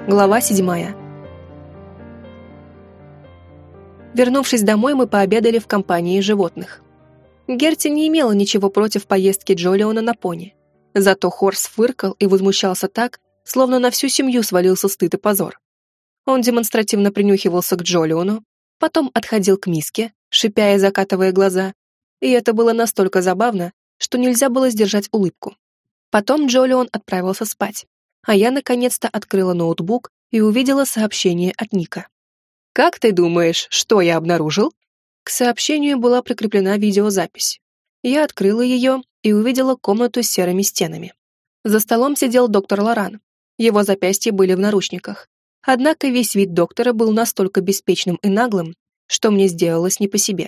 Глава 7. Вернувшись домой, мы пообедали в компании животных. Герти не имела ничего против поездки Джолиона на пони. Зато Хорс фыркал и возмущался так, словно на всю семью свалился стыд и позор. Он демонстративно принюхивался к Джолиону, потом отходил к миске, шипя и закатывая глаза, и это было настолько забавно, что нельзя было сдержать улыбку. Потом Джолион отправился спать, а я наконец-то открыла ноутбук и увидела сообщение от Ника. «Как ты думаешь, что я обнаружил?» К сообщению была прикреплена видеозапись. Я открыла ее и увидела комнату с серыми стенами. За столом сидел доктор Лоран. Его запястья были в наручниках. Однако весь вид доктора был настолько беспечным и наглым, что мне сделалось не по себе.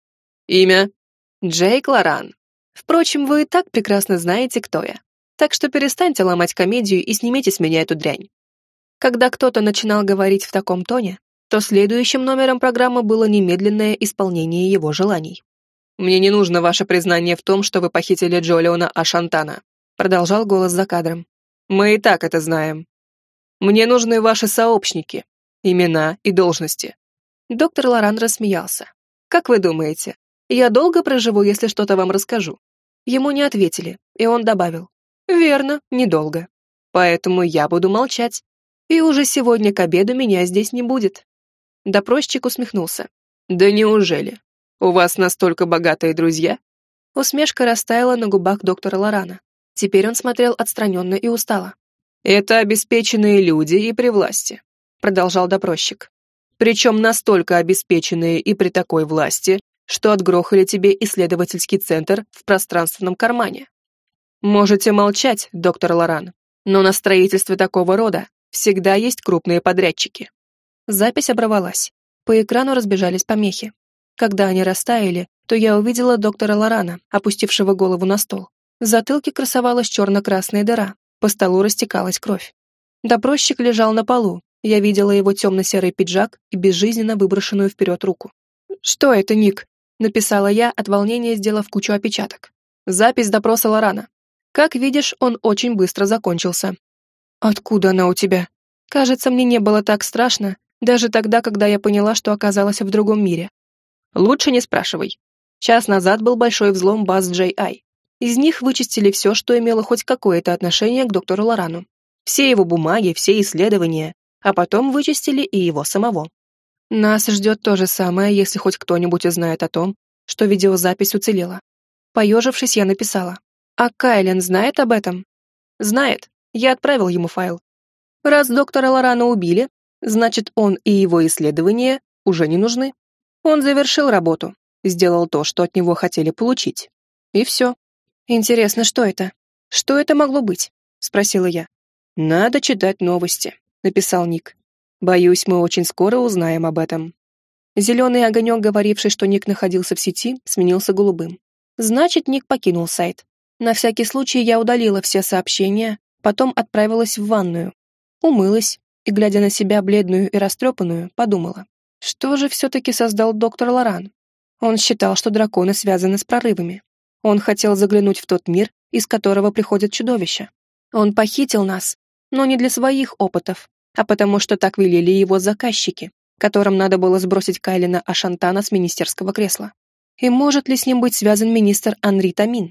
«Имя?» «Джейк Лоран. Впрочем, вы и так прекрасно знаете, кто я. Так что перестаньте ломать комедию и снимите с меня эту дрянь». Когда кто-то начинал говорить в таком тоне, то следующим номером программы было немедленное исполнение его желаний. «Мне не нужно ваше признание в том, что вы похитили Джолиона Ашантана», продолжал голос за кадром. «Мы и так это знаем. Мне нужны ваши сообщники, имена и должности». Доктор Лоран рассмеялся. «Как вы думаете, я долго проживу, если что-то вам расскажу?» Ему не ответили, и он добавил. «Верно, недолго. Поэтому я буду молчать. И уже сегодня к обеду меня здесь не будет». Допросчик усмехнулся. «Да неужели? У вас настолько богатые друзья?» Усмешка растаяла на губах доктора Лорана. Теперь он смотрел отстраненно и устало. «Это обеспеченные люди и при власти», продолжал допросчик. «Причем настолько обеспеченные и при такой власти, что отгрохали тебе исследовательский центр в пространственном кармане. Можете молчать, доктор Лоран, но на строительстве такого рода всегда есть крупные подрядчики». Запись оборвалась. По экрану разбежались помехи. Когда они растаяли, то я увидела доктора Лорана, опустившего голову на стол. В затылке красовалась черно-красная дыра, по столу растекалась кровь. Допросчик лежал на полу, я видела его темно-серый пиджак и безжизненно выброшенную вперед руку. «Что это, Ник?» — написала я, от волнения сделав кучу опечаток. «Запись допроса Лорана. Как видишь, он очень быстро закончился». «Откуда она у тебя?» «Кажется, мне не было так страшно, даже тогда, когда я поняла, что оказалась в другом мире». «Лучше не спрашивай. Час назад был большой взлом баз J.I. Из них вычистили все, что имело хоть какое-то отношение к доктору Лорану. Все его бумаги, все исследования, а потом вычистили и его самого. Нас ждет то же самое, если хоть кто-нибудь узнает о том, что видеозапись уцелела». Поежившись, я написала. «А Кайлен знает об этом?» «Знает. Я отправил ему файл. Раз доктора Лорана убили, значит, он и его исследования уже не нужны. Он завершил работу, сделал то, что от него хотели получить. И все». «Интересно, что это? Что это могло быть?» — спросила я. «Надо читать новости», — написал Ник. «Боюсь, мы очень скоро узнаем об этом». Зеленый огонек, говоривший, что Ник находился в сети, сменился голубым. Значит, Ник покинул сайт. На всякий случай я удалила все сообщения, потом отправилась в ванную. Умылась и, глядя на себя бледную и растрепанную, подумала. Что же все-таки создал доктор Лоран? Он считал, что драконы связаны с прорывами. Он хотел заглянуть в тот мир, из которого приходят чудовища. Он похитил нас, но не для своих опытов, а потому что так велели его заказчики, которым надо было сбросить Кайлена Ашантана с министерского кресла. И может ли с ним быть связан министр Анри Тамин?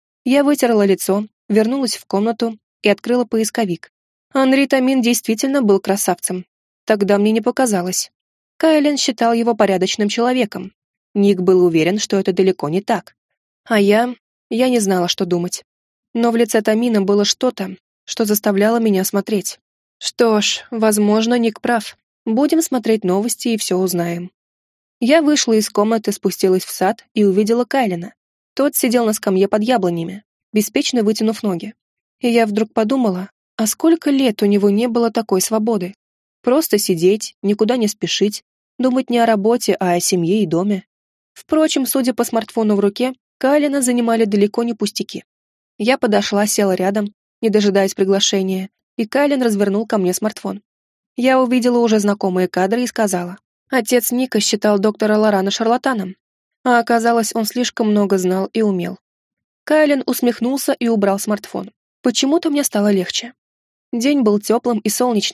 Я вытерла лицо, вернулась в комнату и открыла поисковик. Анри Тамин действительно был красавцем. Тогда мне не показалось. Кайлен считал его порядочным человеком. Ник был уверен, что это далеко не так. А я не знала, что думать. Но в лице Тамина было что-то, что заставляло меня смотреть. Что ж, возможно, Ник прав. Будем смотреть новости и все узнаем. Я вышла из комнаты, спустилась в сад и увидела Кайлена. Тот сидел на скамье под яблонями, беспечно вытянув ноги. И я вдруг подумала, а сколько лет у него не было такой свободы? Просто сидеть, никуда не спешить, думать не о работе, а о семье и доме. Впрочем, судя по смартфону в руке, Кайлена занимали далеко не пустяки. Я подошла, села рядом, не дожидаясь приглашения, и Кайлен развернул ко мне смартфон. Я увидела уже знакомые кадры и сказала. Отец Ника считал доктора Лорана шарлатаном, а оказалось, он слишком много знал и умел. Кайлен усмехнулся и убрал смартфон. Почему-то мне стало легче. День был теплым и солнечным,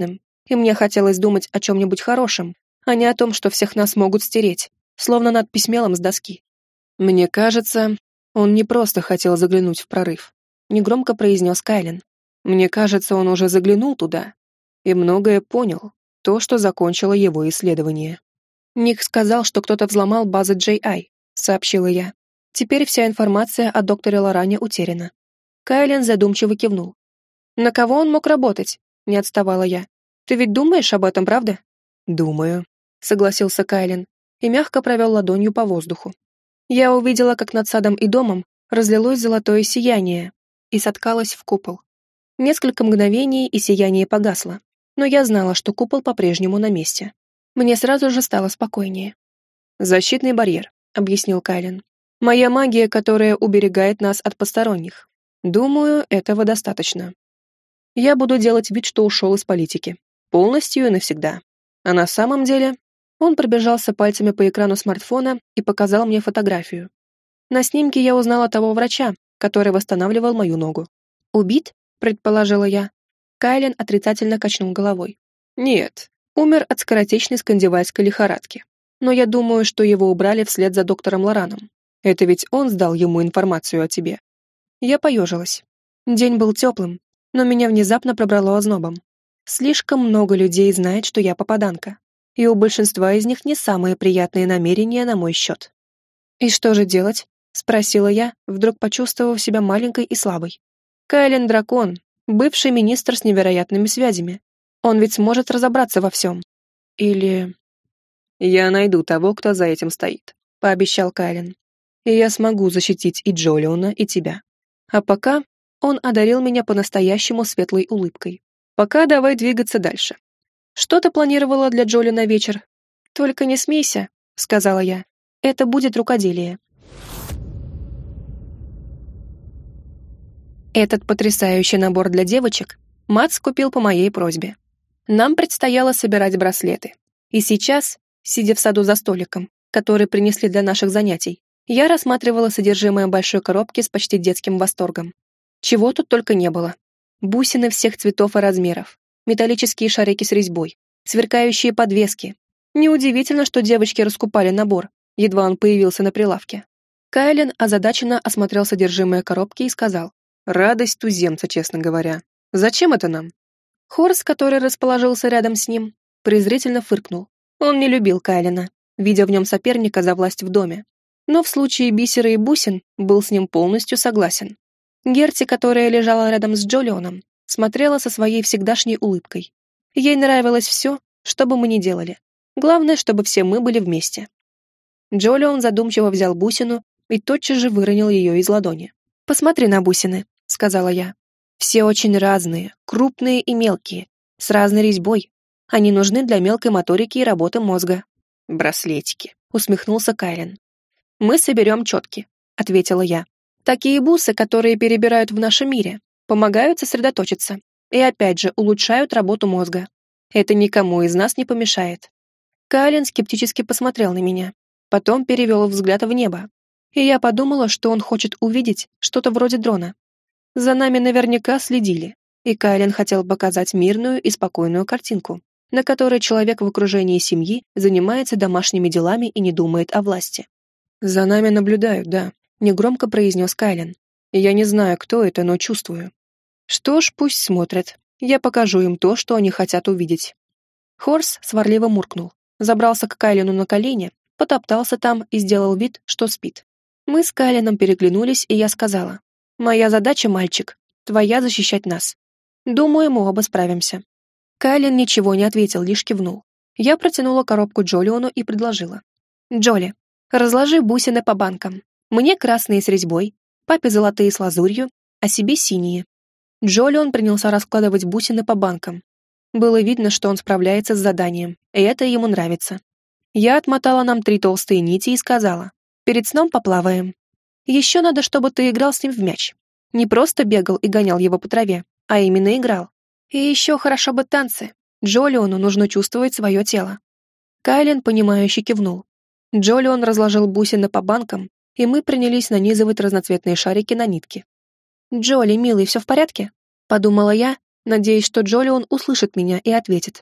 и мне хотелось думать о чем-нибудь хорошем, а не о том, что всех нас могут стереть, словно надпись мелом с доски. «Мне кажется, он не просто хотел заглянуть в прорыв», — негромко произнес Кайлен. «Мне кажется, он уже заглянул туда и многое понял, то, что закончило его исследование». «Ник сказал, что кто-то взломал базы JI», — сообщила я. «Теперь вся информация о докторе Лоране утеряна». Кайлен задумчиво кивнул. «На кого он мог работать?» — не отставала я. «Ты ведь думаешь об этом, правда?» «Думаю», — согласился Кайлен и мягко провел ладонью по воздуху. Я увидела, как над садом и домом разлилось золотое сияние и соткалось в купол. Несколько мгновений, и сияние погасло, но я знала, что купол по-прежнему на месте. Мне сразу же стало спокойнее. «Защитный барьер», — объяснил Кайлен. «Моя магия, которая уберегает нас от посторонних. Думаю, этого достаточно. Я буду делать вид, что ушел из политики. Полностью и навсегда. А на самом деле...» Он пробежался пальцами по экрану смартфона и показал мне фотографию. На снимке я узнала того врача, который восстанавливал мою ногу. «Убит?» — предположила я. Кайлен отрицательно качнул головой. «Нет, умер от скоротечной скандивальской лихорадки. Но я думаю, что его убрали вслед за доктором Лораном. Это ведь он сдал ему информацию о тебе». Я поежилась. День был теплым, но меня внезапно пробрало ознобом. Слишком много людей знает, что я попаданка, и у большинства из них не самые приятные намерения на мой счет. «И что же делать?» — спросила я, вдруг почувствовав себя маленькой и слабой. «Кайлен Дракон, бывший министр с невероятными связями. Он ведь сможет разобраться во всем. Или...» «Я найду того, кто за этим стоит», — пообещал Кайлен. «И я смогу защитить и Джолиона, и тебя. А пока...» Он одарил меня по-настоящему светлой улыбкой. «Пока давай двигаться дальше. Что ты планировала для Джоли на вечер?» «Только не смейся», — сказала я. «Это будет рукоделие». Этот потрясающий набор для девочек Матс купил по моей просьбе. Нам предстояло собирать браслеты. И сейчас, сидя в саду за столиком, который принесли для наших занятий, я рассматривала содержимое большой коробки с почти детским восторгом. Чего тут только не было. Бусины всех цветов и размеров, металлические шарики с резьбой, сверкающие подвески. Неудивительно, что девочки раскупали набор, едва он появился на прилавке. Кайлен озадаченно осмотрел содержимое коробки и сказал: «Радость туземца, честно говоря. Зачем это нам?» Хорс, который расположился рядом с ним, презрительно фыркнул. Он не любил Кайлена, видя в нем соперника за власть в доме. Но в случае бисера и бусин был с ним полностью согласен. Герти, которая лежала рядом с Джолионом, смотрела со своей всегдашней улыбкой. Ей нравилось все, что бы мы ни делали. Главное, чтобы все мы были вместе. Джолион задумчиво взял бусину и тотчас же выронил ее из ладони. «Посмотри на бусины», — сказала я. «Все очень разные, крупные и мелкие, с разной резьбой. Они нужны для мелкой моторики и работы мозга». «Браслетики», — усмехнулся Кайлен. «Мы соберем четки», — ответила я. «Такие бусы, которые перебирают в нашем мире, помогают сосредоточиться и опять же улучшают работу мозга. Это никому из нас не помешает». Кайлен скептически посмотрел на меня, потом перевел взгляд в небо, и я подумала, что он хочет увидеть что-то вроде дрона. За нами наверняка следили, и Кайлен хотел показать мирную и спокойную картинку, на которой человек в окружении семьи занимается домашними делами и не думает о власти. «За нами наблюдают, да», — негромко произнес Кайлен. «Я не знаю, кто это, но чувствую». «Что ж, пусть смотрят. Я покажу им то, что они хотят увидеть». Хорс сварливо муркнул, забрался к Кайлену на колени, потоптался там и сделал вид, что спит. Мы с Кайленом переглянулись, и я сказала: «Моя задача, мальчик, твоя защищать нас. Думаю, мы оба справимся». Кайлен ничего не ответил, лишь кивнул. Я протянула коробку Джолиону и предложила: «Джоли, разложи бусины по банкам. Мне красные с резьбой, папе золотые с лазурью, а себе синие». Джолион принялся раскладывать бусины по банкам. Было видно, что он справляется с заданием, и это ему нравится. Я отмотала нам 3 толстые нити и сказала: «Перед сном поплаваем. Еще надо, чтобы ты играл с ним в мяч. Не просто бегал и гонял его по траве, а именно играл. И еще хорошо бы танцы. Джолиону нужно чувствовать свое тело». Кайлен, понимающе кивнул. Джолион разложил бусины по банкам, и мы принялись нанизывать разноцветные шарики на нитки. «Джоли, милый, все в порядке?» — подумала я, надеясь, что Джолион услышит меня и ответит.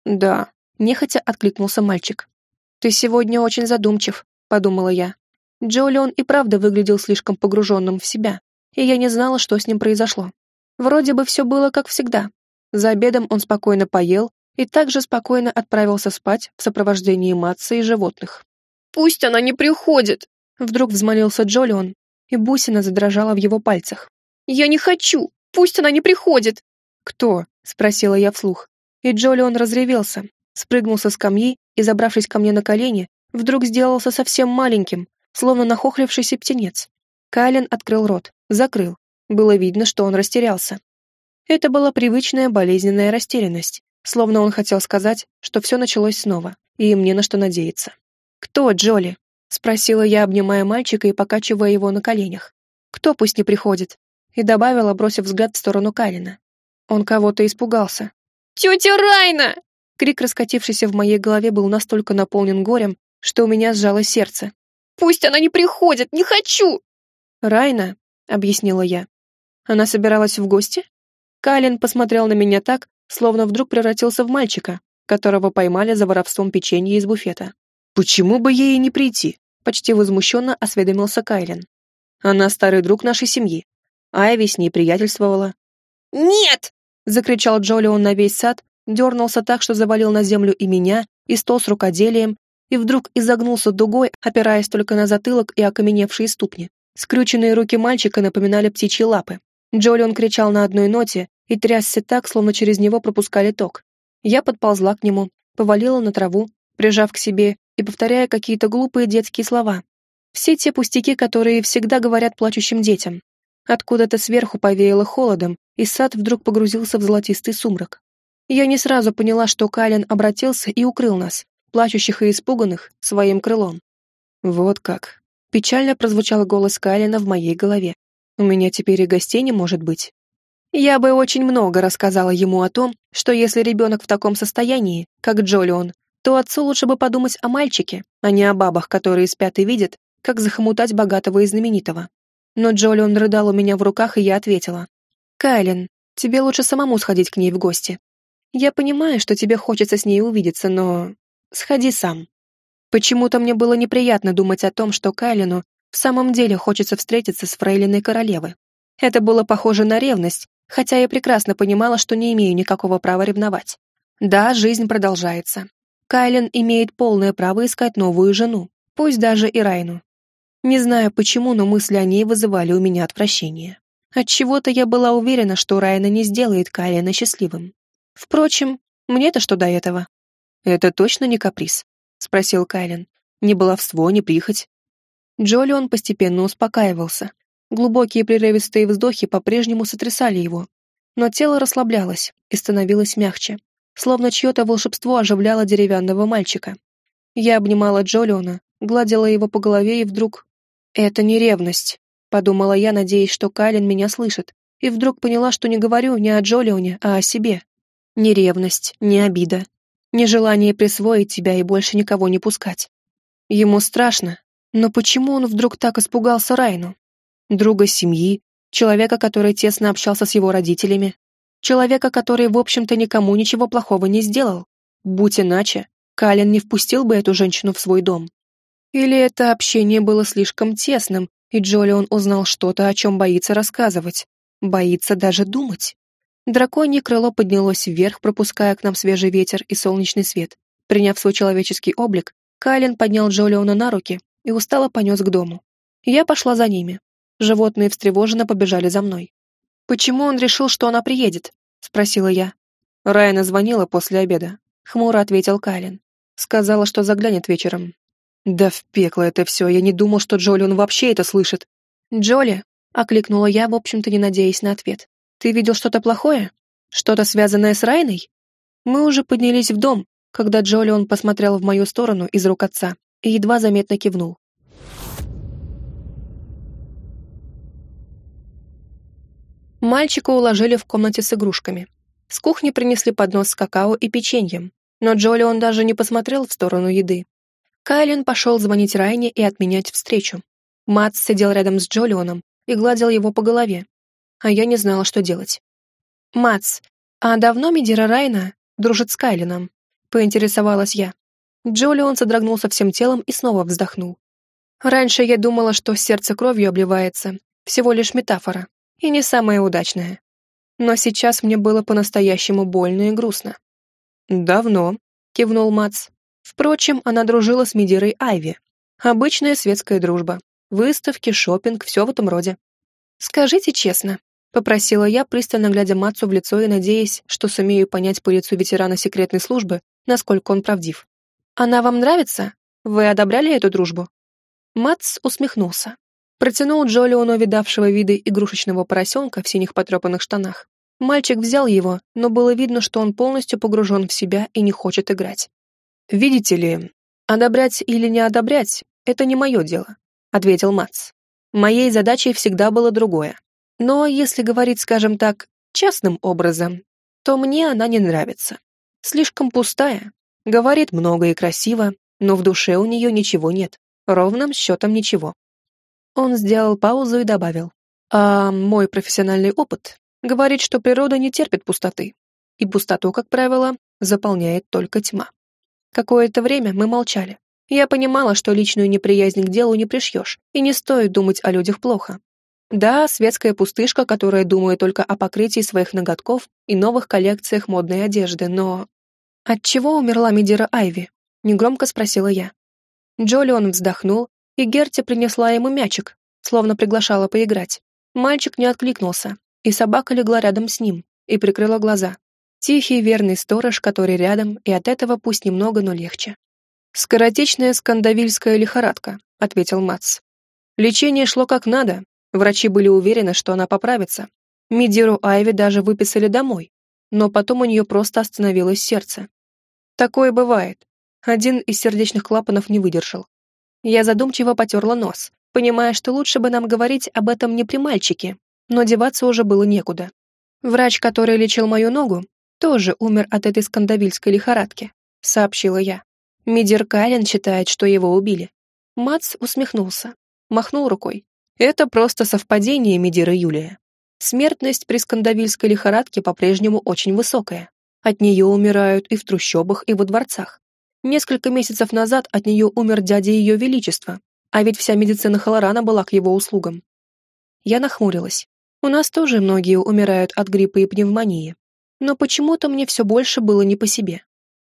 «Да», — нехотя откликнулся мальчик. «Ты сегодня очень задумчив», — подумала я. Джолион и правда выглядел слишком погруженным в себя, и я не знала, что с ним произошло. Вроде бы все было как всегда. За обедом он спокойно поел и также спокойно отправился спать в сопровождении Матса и животных. «Пусть она не приходит!» — вдруг взмолился Джолион, и бусина задрожала в его пальцах. «Я не хочу! Пусть она не приходит!» «Кто?» — спросила я вслух. И Джолион разревелся, спрыгнул со скамьи и, забравшись ко мне на колени, вдруг сделался совсем маленьким, словно нахохлившийся птенец. Кайлен открыл рот, закрыл. Было видно, что он растерялся. Это была привычная болезненная растерянность, словно он хотел сказать, что все началось снова, и им не на что надеяться. «Кто, Джоли?» — спросила я, обнимая мальчика и покачивая его на коленях. «Кто пусть не приходит?» И добавила, бросив взгляд в сторону Кайлена. Он кого-то испугался. «Тетя Райна!» Крик, раскатившийся в моей голове, был настолько наполнен горем, что у меня сжалось сердце. «Пусть она не приходит! Не хочу!» «Райна», — объяснила я. «Она собиралась в гости?» Кайлен посмотрел на меня так, словно вдруг превратился в мальчика, которого поймали за воровством печенья из буфета. «Почему бы ей не прийти?» — почти возмущенно осведомился Кайлен. «Она старый друг нашей семьи. Айви с ней приятельствовала». «Нет!» — закричал Джолион на весь сад, дернулся так, что завалил на землю и меня, и стол с рукоделием, и вдруг изогнулся дугой, опираясь только на затылок и окаменевшие ступни. Скрюченные руки мальчика напоминали птичьи лапы. Джолион кричал на одной ноте и трясся так, словно через него пропускали ток. Я подползла к нему, повалила на траву, прижав к себе и повторяя какие-то глупые детские слова. Все те пустяки, которые всегда говорят плачущим детям. Откуда-то сверху повеяло холодом, и сад вдруг погрузился в золотистый сумрак. Я не сразу поняла, что Кайлен обратился и укрыл нас, плачущих и испуганных, своим крылом. «Вот как!» — печально прозвучал голос Кайлена в моей голове. «У меня теперь и гостей не может быть». Я бы очень много рассказала ему о том, что если ребенок в таком состоянии, как Джолион, то отцу лучше бы подумать о мальчике, а не о бабах, которые спят и видят, как захомутать богатого и знаменитого. Но Джолион рыдал у меня в руках, и я ответила. «Кайлен, тебе лучше самому сходить к ней в гости. Я понимаю, что тебе хочется с ней увидеться, но... сходи сам». Почему-то мне было неприятно думать о том, что Кайлену в самом деле хочется встретиться с фрейлиной королевы. Это было похоже на ревность, хотя я прекрасно понимала, что не имею никакого права ревновать. Да, жизнь продолжается. Кайлен имеет полное право искать новую жену, пусть даже и Райну. Не знаю почему, но мысли о ней вызывали у меня отвращение. Отчего-то я была уверена, что Райна не сделает Кайлена счастливым. Впрочем, мне-то что до этого? «Это точно не каприз?» — спросил Кайлен. «Ни баловство, ни прихоть». Джолион постепенно успокаивался. Глубокие прерывистые вздохи по-прежнему сотрясали его. Но тело расслаблялось и становилось мягче, словно чье-то волшебство оживляло деревянного мальчика. Я обнимала Джолиона, гладила его по голове и вдруг... «Это не ревность», — подумала я, надеясь, что Кайлен меня слышит, и вдруг поняла, что не говорю не о Джолионе, а о себе. Не ревность, не обида, не желание присвоить тебя и больше никого не пускать. Ему страшно, но почему он вдруг так испугался Райну? Друга семьи, человека, который тесно общался с его родителями, человека, который, в общем-то, никому ничего плохого не сделал. Будь иначе, Кайлен не впустил бы эту женщину в свой дом. Или это общение было слишком тесным, и Джолион узнал что-то, о чем боится рассказывать, боится даже думать. Драконье крыло поднялось вверх, пропуская к нам свежий ветер и солнечный свет. Приняв свой человеческий облик, Кайлен поднял Джолиона на руки и устало понес к дому. Я пошла за ними. Животные встревоженно побежали за мной. «Почему он решил, что она приедет?» — спросила я. Райана звонила после обеда. Хмуро ответил Кайлен. Сказала, что заглянет вечером. «Да в пекло это все, я не думал, что Джолион вообще это слышит». «Джоли?» — окликнула я, в общем-то не надеясь на ответ. «Ты видел что-то плохое? Что-то связанное с Райной?» Мы уже поднялись в дом, когда Джолион посмотрел в мою сторону из рук отца и едва заметно кивнул. Мальчика уложили в комнате с игрушками. С кухни принесли поднос с какао и печеньем, но Джолион даже не посмотрел в сторону еды. Кайлен пошел звонить Райне и отменять встречу. Матс сидел рядом с Джолионом и гладил его по голове, а я не знала, что делать. «Матс, а давно Медира Райна дружит с Кайленом?» — поинтересовалась я. Джолион содрогнулся всем телом и снова вздохнул. Раньше я думала, что сердце кровью обливается, всего лишь метафора, и не самая удачная. Но сейчас мне было по-настоящему больно и грустно. «Давно», — кивнул Мац. Впрочем, она дружила с Мидирой Айви. Обычная светская дружба. Выставки, шопинг, все в этом роде. «Скажите честно», — попросила я, пристально глядя Мацу в лицо и надеясь, что сумею понять по лицу ветерана секретной службы, насколько он правдив. «Она вам нравится? Вы одобряли эту дружбу?» Мац усмехнулся. Протянул Джолиону видавшего виды игрушечного поросенка в синих потрепанных штанах. Мальчик взял его, но было видно, что он полностью погружен в себя и не хочет играть. «Видите ли, одобрять или не одобрять — это не мое дело», — ответил Мац. «Моей задачей всегда было другое. Но если говорить, скажем так, частным образом, то мне она не нравится. Слишком пустая, говорит много и красиво, но в душе у нее ничего нет. Ровным счетом ничего». Он сделал паузу и добавил. «А мой профессиональный опыт говорит, что природа не терпит пустоты, и пустоту, как правило, заполняет только тьма». Какое-то время мы молчали. Я понимала, что личную неприязнь к делу не пришьешь, и не стоит думать о людях плохо. Да, светская пустышка, которая думает только о покрытии своих ноготков и новых коллекциях модной одежды, но... «Отчего умерла Мидира Айви?» — негромко спросила я. Джолион вздохнул, и Герти принесла ему мячик, словно приглашала поиграть. Мальчик не откликнулся, и собака легла рядом с ним и прикрыла глаза. Тихий верный сторож, который рядом, и от этого пусть немного, но легче. «Скоротечная скандавильская лихорадка», — ответил Мац. «Лечение шло как надо, врачи были уверены, что она поправится. Мидиру Айви даже выписали домой, но потом у нее просто остановилось сердце. Такое бывает. Один из сердечных клапанов не выдержал. Я задумчиво потерла нос, понимая, что лучше бы нам говорить об этом не при мальчике, но деваться уже было некуда. Врач, который лечил мою ногу, тоже умер от этой скандавильской лихорадки, сообщила я. Мидир Кайлен считает, что его убили. Мац усмехнулся, махнул рукой. Это просто совпадение, Мидира Юлия. Смертность при скандавильской лихорадке по-прежнему очень высокая. От нее умирают и в трущобах, и во дворцах. Несколько месяцев назад от нее умер дядя Ее Величества, а ведь вся медицина Халорана была к его услугам. Я нахмурилась. У нас тоже многие умирают от гриппа и пневмонии. Но почему-то мне все больше было не по себе.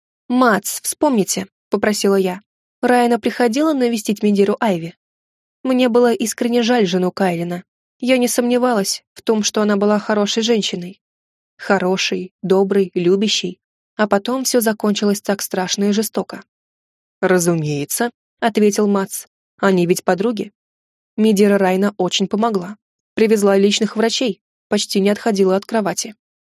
«Мац, вспомните», — попросила я. Райана приходила навестить Мидиру Айви. Мне было искренне жаль жену Кайлина. Я не сомневалась в том, что она была хорошей женщиной. Хорошей, доброй, любящей. А потом все закончилось так страшно и жестоко. «Разумеется», — ответил Мац. «Они ведь подруги». Мидира Райна очень помогла. Привезла личных врачей, почти не отходила от кровати.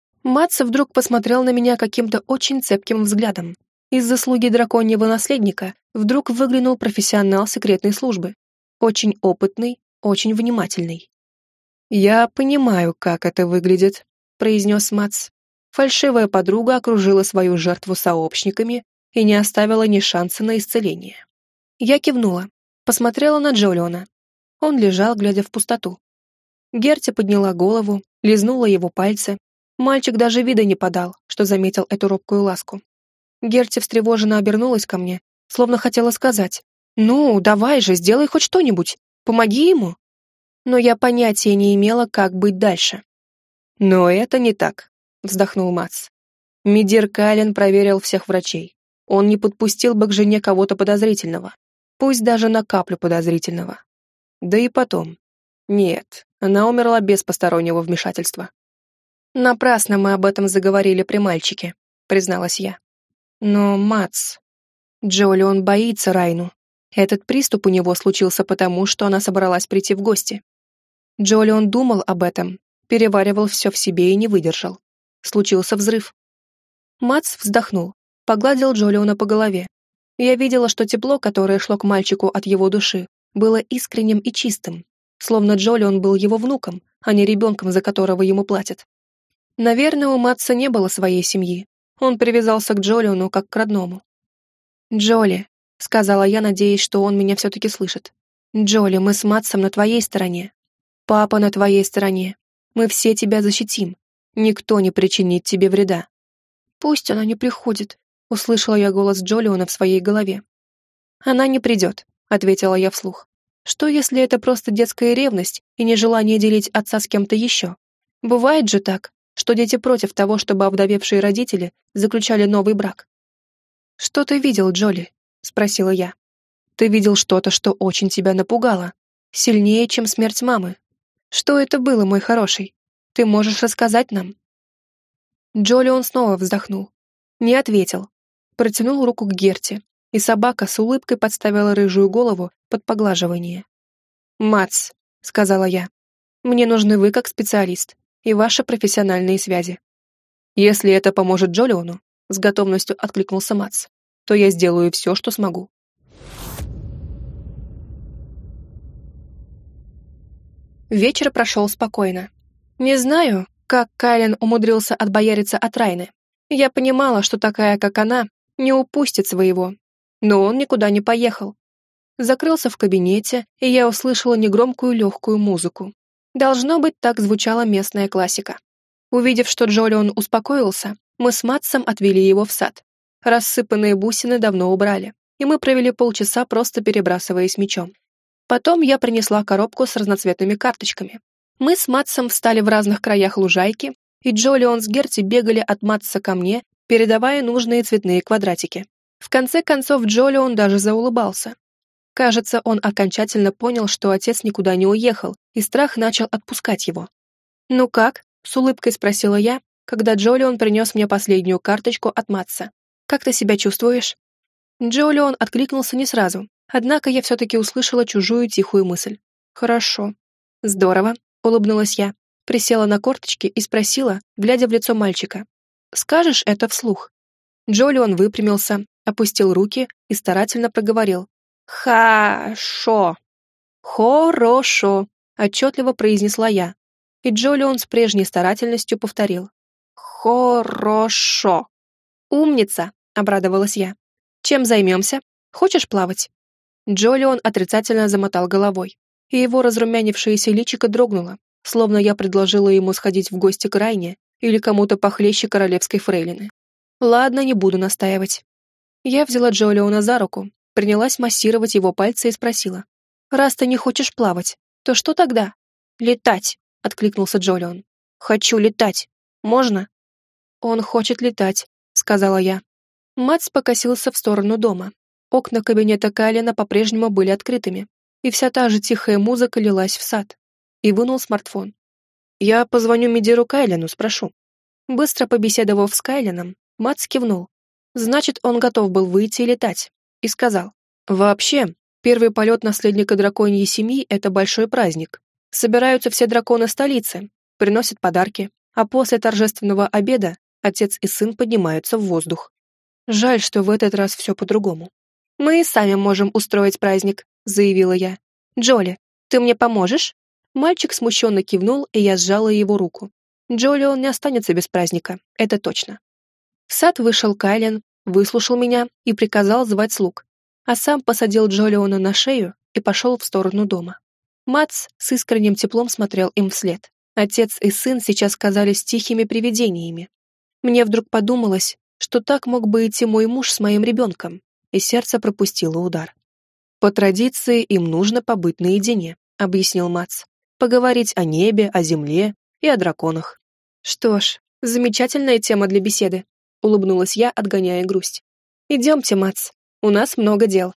Мац вдруг посмотрел на меня каким-то очень цепким взглядом. Из заслуги драконьего наследника вдруг выглянул профессионал секретной службы. Очень опытный, очень внимательный. «Я понимаю, как это выглядит», — произнес Мац. Фальшивая подруга окружила свою жертву сообщниками и не оставила ни шанса на исцеление. Я кивнула, посмотрела на Джолиона. Он лежал, глядя в пустоту. Герти подняла голову, лизнула его пальцы. Мальчик даже вида не подал, что заметил эту робкую ласку. Герти встревоженно обернулась ко мне, словно хотела сказать: «Ну, давай же, сделай хоть что-нибудь, помоги ему». Но я понятия не имела, как быть дальше. «Но это не так», — вздохнул Мац. Мидир Кайлен проверил всех врачей. Он не подпустил бы к жене кого-то подозрительного, пусть даже на каплю подозрительного. Да и потом. Нет, она умерла без постороннего вмешательства. «Напрасно мы об этом заговорили при мальчике», — призналась я. «Но, Мац, Джолион боится Райну. Этот приступ у него случился потому, что она собралась прийти в гости. Джолион думал об этом, переваривал все в себе и не выдержал. Случился взрыв». Мац вздохнул, погладил Джолиона по голове. Я видела, что тепло, которое шло к мальчику от его души, было искренним и чистым, словно Джолион был его внуком, а не ребенком, за которого ему платят. Наверное, у Матса не было своей семьи. Он привязался к Джолиону как к родному. «Джоли», — сказала я, надеясь, что он меня все-таки слышит. «Джоли, мы с Матсом на твоей стороне. Папа на твоей стороне. Мы все тебя защитим. Никто не причинит тебе вреда». «Пусть она не приходит», услышала я голос Джолиона в своей голове. «Она не придет», — ответила я вслух. «Что, если это просто детская ревность и нежелание делить отца с кем-то еще? Бывает же так, что дети против того, чтобы овдовевшие родители заключали новый брак». «Что ты видел, Джоли?» — спросила я. «Ты видел что-то, что очень тебя напугало. Сильнее, чем смерть мамы. Что это было, мой хороший? Ты можешь рассказать нам?» Джолион снова вздохнул. Не ответил. Протянул руку к Герте, и собака с улыбкой подставила рыжую голову под поглаживание. «Мац», — сказала я, — «мне нужны вы как специалист и ваши профессиональные связи». «Если это поможет Джолиону», — с готовностью откликнулся Мац, «то я сделаю все, что смогу». Вечер прошел спокойно. Не знаю, как Кайлен умудрился отбояриться от Райны. Я понимала, что такая, как она, не упустит своего. Но он никуда не поехал. Закрылся в кабинете, и я услышала негромкую легкую музыку. Должно быть, так звучала местная классика. Увидев, что Джолион успокоился, мы с Матсом отвели его в сад. Рассыпанные бусины давно убрали, и мы провели полчаса, просто перебрасываясь мячом. Потом я принесла коробку с разноцветными карточками. Мы с Матсом встали в разных краях лужайки, и Джолион с Герти бегали от Матса ко мне, передавая нужные цветные квадратики. В конце концов Джолион даже заулыбался. Кажется, он окончательно понял, что отец никуда не уехал, и страх начал отпускать его. «Ну как?» — с улыбкой спросила я, когда Джолион принес мне последнюю карточку от Матса. «Как ты себя чувствуешь?» Джолион откликнулся не сразу, однако я все-таки услышала чужую тихую мысль. «Хорошо». «Здорово», — улыбнулась я, присела на корточки и спросила, глядя в лицо мальчика. «Скажешь это вслух?» Джолион выпрямился, опустил руки и старательно проговорил. «Ха-шо». «Хорошо», — отчетливо произнесла я, и Джолион с прежней старательностью повторил. «Хорошо». «Умница», — обрадовалась я. «Чем займемся? Хочешь плавать?» Джолион отрицательно замотал головой, и его разрумянившееся личико дрогнуло, словно я предложила ему сходить в гости к Райне или кому-то похлеще королевской фрейлины. Ладно, не буду настаивать. Я взяла Джолиона за руку, принялась массировать его пальцы и спросила. «Раз ты не хочешь плавать, то что тогда?» «Летать», — откликнулся Джолион. «Хочу летать. Можно?» «Он хочет летать», — сказала я. Матс покосился в сторону дома. Окна кабинета Кайлена по-прежнему были открытыми, и вся та же тихая музыка лилась в сад. И вынул смартфон. «Я позвоню Медиру Кайлену, спрошу». Быстро побеседовав с Кайленом, Матс кивнул. Значит, он готов был выйти и летать. И сказал. «Вообще, первый полет наследника драконьей семьи — это большой праздник. Собираются все драконы столицы, приносят подарки, а после торжественного обеда отец и сын поднимаются в воздух. Жаль, что в этот раз все по-другому». «Мы и сами можем устроить праздник», — заявила я. «Джоли, ты мне поможешь?» Мальчик смущенно кивнул, и я сжала его руку. Джолион не останется без праздника, это точно. В сад вышел Кайлен, выслушал меня и приказал звать слуг, а сам посадил Джолиона на шею и пошел в сторону дома. Матс с искренним теплом смотрел им вслед. Отец и сын сейчас казались тихими привидениями. Мне вдруг подумалось, что так мог бы идти мой муж с моим ребенком, и сердце пропустило удар. «По традиции им нужно побыть наедине», — объяснил Матс. «Поговорить о небе, о земле и о драконах». «Что ж, замечательная тема для беседы», — улыбнулась я, отгоняя грусть. «Идемте, Матс, у нас много дел».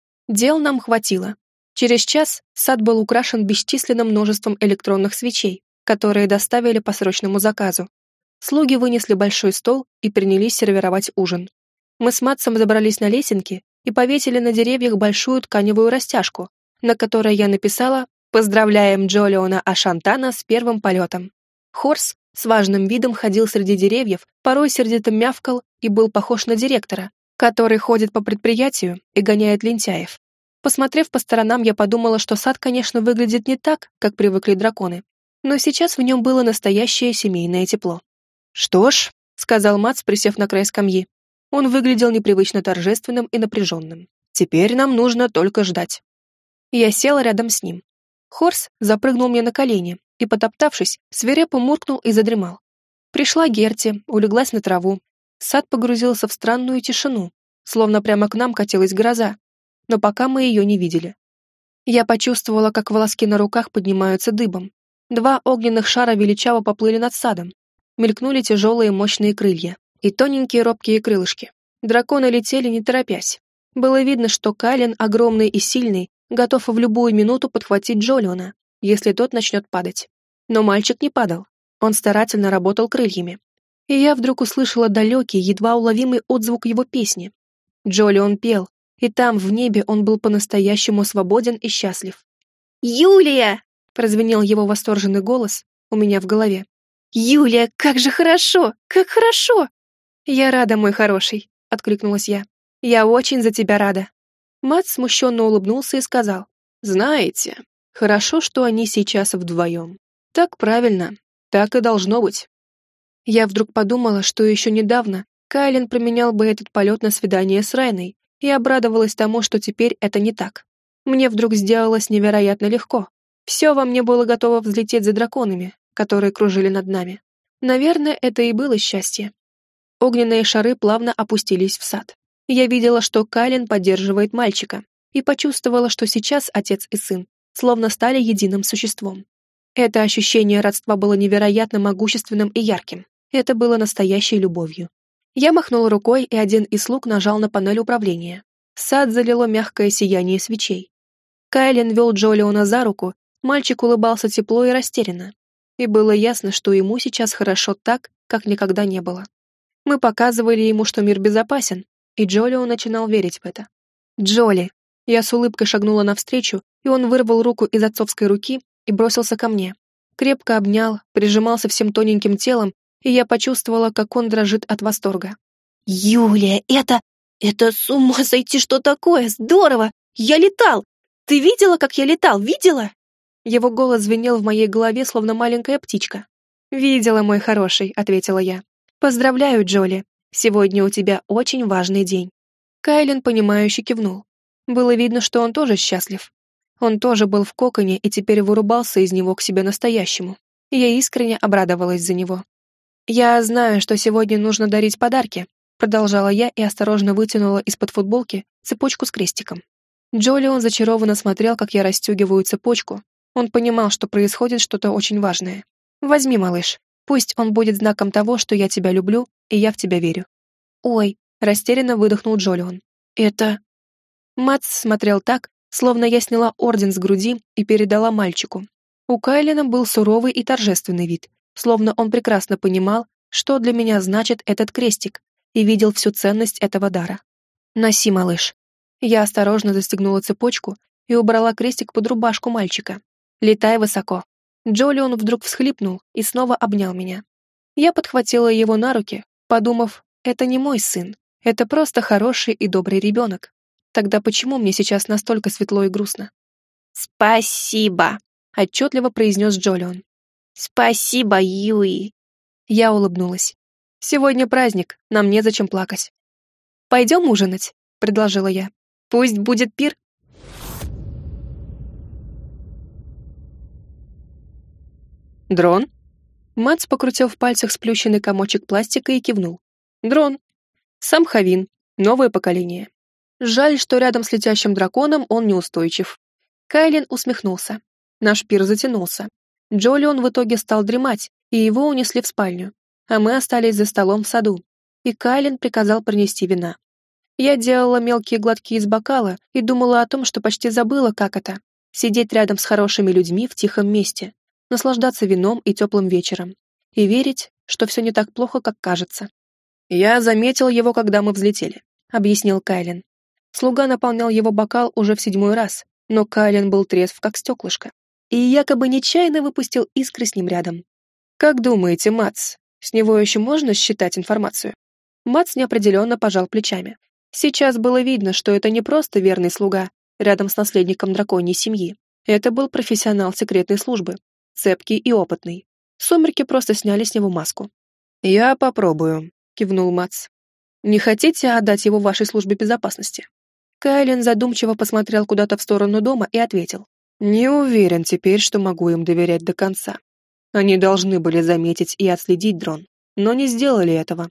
Дел нам хватило. Через час сад был украшен бесчисленным множеством электронных свечей, которые доставили по срочному заказу. Слуги вынесли большой стол и принялись сервировать ужин. Мы с Матсом забрались на лесенки и повесили на деревьях большую тканевую растяжку, на которой я написала «Поздравляем Джолиона Ашантана с первым полетом». Хорс с важным видом ходил среди деревьев, порой сердито мявкал и был похож на директора, который ходит по предприятию и гоняет лентяев. Посмотрев по сторонам, я подумала, что сад, конечно, выглядит не так, как привыкли драконы, но сейчас в нем было настоящее семейное тепло. «Что ж», — сказал Матс, присев на край скамьи. Он выглядел непривычно торжественным и напряженным. «Теперь нам нужно только ждать». Я села рядом с ним. Хорс запрыгнул мне на колени и, потоптавшись, свирепо муркнул и задремал. Пришла Герти, улеглась на траву. Сад погрузился в странную тишину, словно прямо к нам катилась гроза, но пока мы ее не видели. Я почувствовала, как волоски на руках поднимаются дыбом. Два огненных шара величаво поплыли над садом. Мелькнули тяжелые мощные крылья и тоненькие робкие крылышки. Драконы летели, не торопясь. Было видно, что Кайлен, огромный и сильный, готов в любую минуту подхватить Джолиона, если тот начнет падать. Но мальчик не падал. Он старательно работал крыльями. И я вдруг услышала далекий, едва уловимый отзвук его песни. Джолион пел, и там, в небе, он был по-настоящему свободен и счастлив. «Юлия!» — прозвенел его восторженный голос у меня в голове. «Юлия, как же хорошо! Как хорошо!» «Я рада, мой хороший!» — откликнулась я. «Я очень за тебя рада!» Мат смущенно улыбнулся и сказал: «Знаете, хорошо, что они сейчас вдвоем. Так правильно, так и должно быть». Я вдруг подумала, что еще недавно Кайлен променял бы этот полет на свидание с Райной, и обрадовалась тому, что теперь это не так. Мне вдруг сделалось невероятно легко. Все во мне было готово взлететь за драконами, которые кружили над нами. Наверное, это и было счастье. Огненные шары плавно опустились в сад. Я видела, что Кайлен поддерживает мальчика, и почувствовала, что сейчас отец и сын словно стали единым существом. Это ощущение родства было невероятно могущественным и ярким. Это было настоящей любовью. Я махнула рукой, и один из слуг нажал на панель управления. Сад залило мягкое сияние свечей. Кайлен вел Джолиона за руку, мальчик улыбался тепло и растерянно. И было ясно, что ему сейчас хорошо так, как никогда не было. Мы показывали ему, что мир безопасен, и Джолион начинал верить в это. «Джоли!» Я с улыбкой шагнула навстречу, и он вырвал руку из отцовской руки и бросился ко мне. Крепко обнял, прижимался всем тоненьким телом, и я почувствовала, как он дрожит от восторга. «Юлия, это с ума сойти, что такое? Здорово! Я летал! Ты видела, как я летал? Видела?» Его голос звенел в моей голове, словно маленькая птичка. «Видела, мой хороший», — ответила я. «Поздравляю, Джоли. Сегодня у тебя очень важный день». Кайлен, понимающе кивнул. Было видно, что он тоже счастлив. Он тоже был в коконе и теперь вырубался из него к себе настоящему. Я искренне обрадовалась за него. «Я знаю, что сегодня нужно дарить подарки», — продолжала я и осторожно вытянула из-под футболки цепочку с крестиком. Джолион зачарованно смотрел, как я расстегиваю цепочку. Он понимал, что происходит что-то очень важное. «Возьми, малыш. Пусть он будет знаком того, что я тебя люблю, и я в тебя верю». «Ой», — растерянно выдохнул Джолион. «Это...» Матс смотрел так, словно я сняла орден с груди и передала мальчику. У Кайлена был суровый и торжественный вид, словно он прекрасно понимал, что для меня значит этот крестик, и видел всю ценность этого дара. «Носи, малыш». Я осторожно застегнула цепочку и убрала крестик под рубашку мальчика. «Летай высоко». Джолион вдруг всхлипнул и снова обнял меня. Я подхватила его на руки, подумав, это не мой сын, это просто хороший и добрый ребенок. Тогда почему мне сейчас настолько светло и грустно? «Спасибо», — отчетливо произнес Джолион. «Спасибо, Юи». Я улыбнулась. «Сегодня праздник, нам незачем плакать». «Пойдем ужинать», — предложила я. «Пусть будет пир». «Дрон?» Матс покрутил в пальцах сплющенный комочек пластика и кивнул. «Дрон. Сам Хавин. Новое поколение. Жаль, что рядом с летящим драконом он неустойчив». Кайлен усмехнулся. Наш пир затянулся. Джолион в итоге стал дремать, и его унесли в спальню, а мы остались за столом в саду, и Кайлен приказал принести вина. Я делала мелкие глотки из бокала и думала о том, что почти забыла, как это — сидеть рядом с хорошими людьми в тихом месте, наслаждаться вином и теплым вечером, и верить, что все не так плохо, как кажется. «Я заметил его, когда мы взлетели», — объяснил Кайлен. Слуга наполнял его бокал уже в 7-й раз, но Кайлен был трезв, как стеклышко, и якобы нечаянно выпустил искры с ним рядом. «Как думаете, Матс, с него еще можно считать информацию?» Матс неопределенно пожал плечами. Сейчас было видно, что это не просто верный слуга рядом с наследником драконьей семьи. Это был профессионал секретной службы, цепкий и опытный. Сумерки просто сняли с него маску. «Я попробую», — кивнул Матс. «Не хотите отдать его вашей службе безопасности?» Кайлен задумчиво посмотрел куда-то в сторону дома и ответил. «Не уверен теперь, что могу им доверять до конца. Они должны были заметить и отследить дрон, но не сделали этого.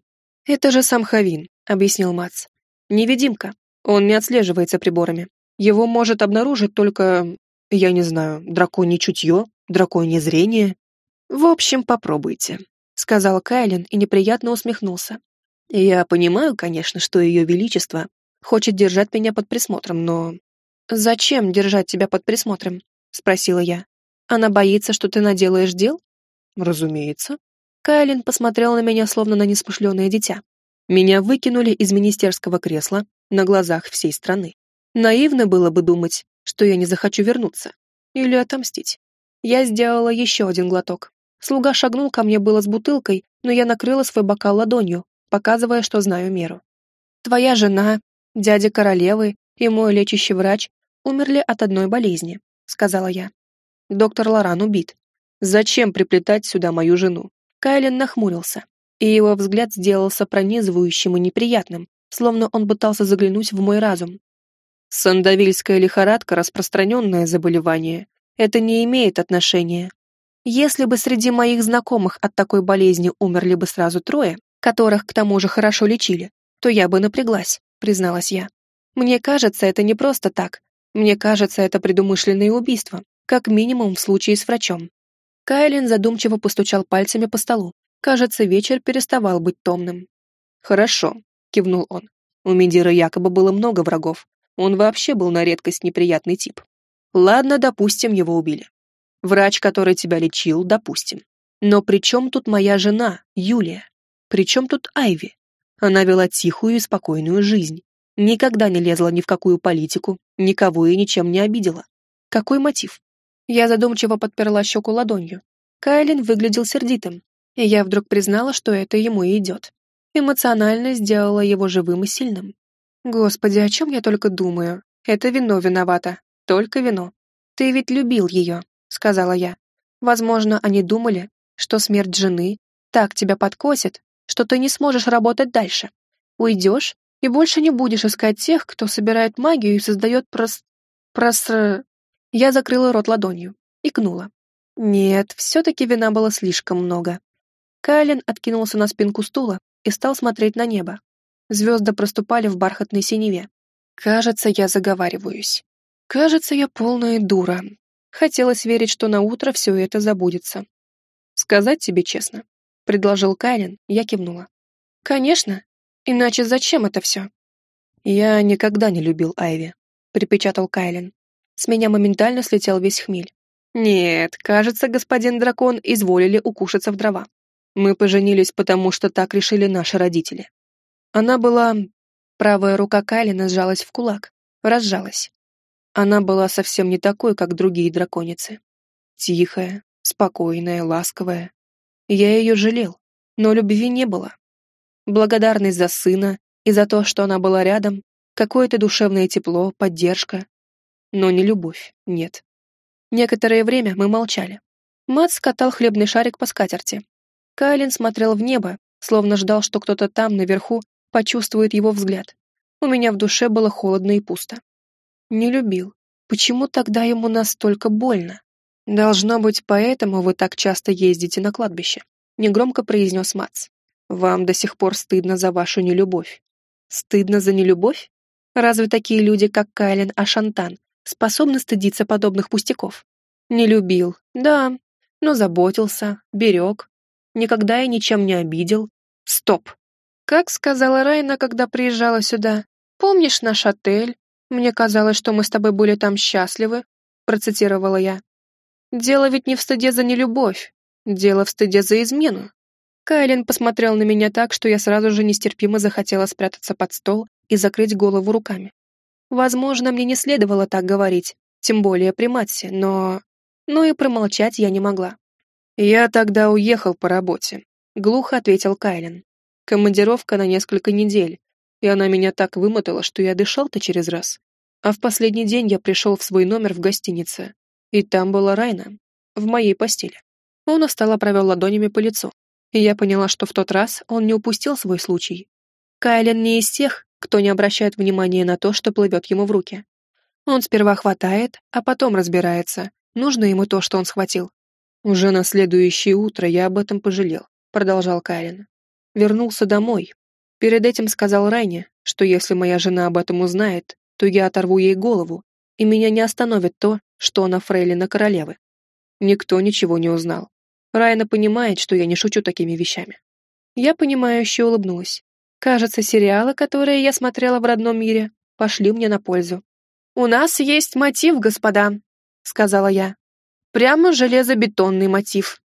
«Это же сам Хавин», — объяснил Мац. «Невидимка. Он не отслеживается приборами. Его может обнаружить только, я не знаю, драконье чутье, драконье зрение». «В общем, попробуйте», — сказал Кайлин и неприятно усмехнулся. «Я понимаю, конечно, что Ее Величество хочет держать меня под присмотром, но...» «Зачем держать тебя под присмотром?» — спросила я. «Она боится, что ты наделаешь дел?» «Разумеется». Кайлин посмотрел на меня, словно на несмышленое дитя. Меня выкинули из министерского кресла на глазах всей страны. Наивно было бы думать, что я не захочу вернуться. Или отомстить. Я сделала еще один глоток. Слуга шагнул ко мне было с бутылкой, но я накрыла свой бокал ладонью, показывая, что знаю меру. «Твоя жена, дядя королевы и мой лечащий врач умерли от одной болезни», — сказала я. «Доктор Лоран убит. Зачем приплетать сюда мою жену?» Кайлин нахмурился, и его взгляд сделался пронизывающим и неприятным, словно он пытался заглянуть в мой разум. «Сандавильская лихорадка — распространенное заболевание. Это не имеет отношения. Если бы среди моих знакомых от такой болезни умерли бы сразу трое, которых к тому же хорошо лечили, то я бы напряглась», — призналась я. «Мне кажется, это не просто так. Мне кажется, это предумышленное убийство, как минимум в случае с врачом». Кайлин задумчиво постучал пальцами по столу. Кажется, вечер переставал быть томным. «Хорошо», — кивнул он. «У Медира якобы было много врагов. Он вообще был на редкость неприятный тип. Ладно, допустим, его убили. Врач, который тебя лечил, допустим. Но при чем тут моя жена, Юлия? При чем тут Айви? Она вела тихую и спокойную жизнь. Никогда не лезла ни в какую политику, никого и ничем не обидела. Какой мотив?» Я задумчиво подперла щеку ладонью. Кайлин выглядел сердитым, и я вдруг признала, что это ему и идет. Эмоционально сделала его живым и сильным. «Господи, о чем я только думаю? Это вино виновато. Только вино. Ты ведь любил ее», — сказала я. «Возможно, они думали, что смерть жены так тебя подкосит, что ты не сможешь работать дальше. Уйдешь и больше не будешь искать тех, кто собирает магию и создает Я закрыла рот ладонью, икнула. Нет, все-таки вина было слишком много. Кайлин откинулся на спинку стула и стал смотреть на небо. Звезды проступали в бархатной синеве. Кажется, я заговариваюсь. Кажется, я полная дура. Хотелось верить, что на утро все это забудется. «Сказать тебе честно», — предложил Кайлин, я кивнула. «Конечно. Иначе зачем это все?» «Я никогда не любил Айви», — припечатал Кайлин. С меня моментально слетел весь хмель. «Нет, кажется, господин дракон изволили укушаться в дрова. Мы поженились, потому что так решили наши родители». Она была... Правая рука Кайлина сжалась в кулак, разжалась. Она была совсем не такой, как другие драконицы. Тихая, спокойная, ласковая. Я ее жалел, но любви не было. Благодарность за сына и за то, что она была рядом, какое-то душевное тепло, поддержка. Но не любовь, нет. Некоторое время мы молчали. Мат скатал хлебный шарик по скатерти. Кайлин смотрел в небо, словно ждал, что кто-то там, наверху, почувствует его взгляд. У меня в душе было холодно и пусто. Не любил. Почему тогда ему настолько больно? «Должно быть, поэтому вы так часто ездите на кладбище», — негромко произнес Мац. «Вам до сих пор стыдно за вашу нелюбовь». «Стыдно за нелюбовь? Разве такие люди, как Кайлин Ашантан, способны стыдиться подобных пустяков? Не любил, да, но заботился, берег. Никогда и ничем не обидел. Стоп! Как сказала Райна, когда приезжала сюда, «Помнишь наш отель? Мне казалось, что мы с тобой были там счастливы», процитировала я. «Дело ведь не в стыде за нелюбовь, дело в стыде за измену». Кайлин посмотрел на меня так, что я сразу же нестерпимо захотела спрятаться под стол и закрыть голову руками. Возможно, мне не следовало так говорить, тем более при Матсе, но и промолчать я не могла. «Я тогда уехал по работе», — глухо ответил Кайлин. «Командировка на несколько недель, и она меня так вымотала, что я дышал-то через раз. А в последний день я пришел в свой номер в гостинице, и там была Райна, в моей постели». Он устало провел ладонями по лицу, и я поняла, что в тот раз он не упустил свой случай. Кайлин не из тех, кто не обращает внимания на то, что плывет ему в руки. Он сперва хватает, а потом разбирается, нужно ему то, что он схватил. «Уже на следующее утро я об этом пожалел», — продолжал Кайлин. «Вернулся домой, Перед этим сказал Райне, что если моя жена об этом узнает, то я оторву ей голову, и меня не остановит то, что она фрейлина королевы. Никто ничего не узнал. Райна понимает, что я не шучу такими вещами. Я понимающе улыбнулась. Кажется, сериалы, которые я смотрела в родном мире, пошли мне на пользу. «У нас есть мотив, господа», — сказала я. «Прямо железобетонный мотив.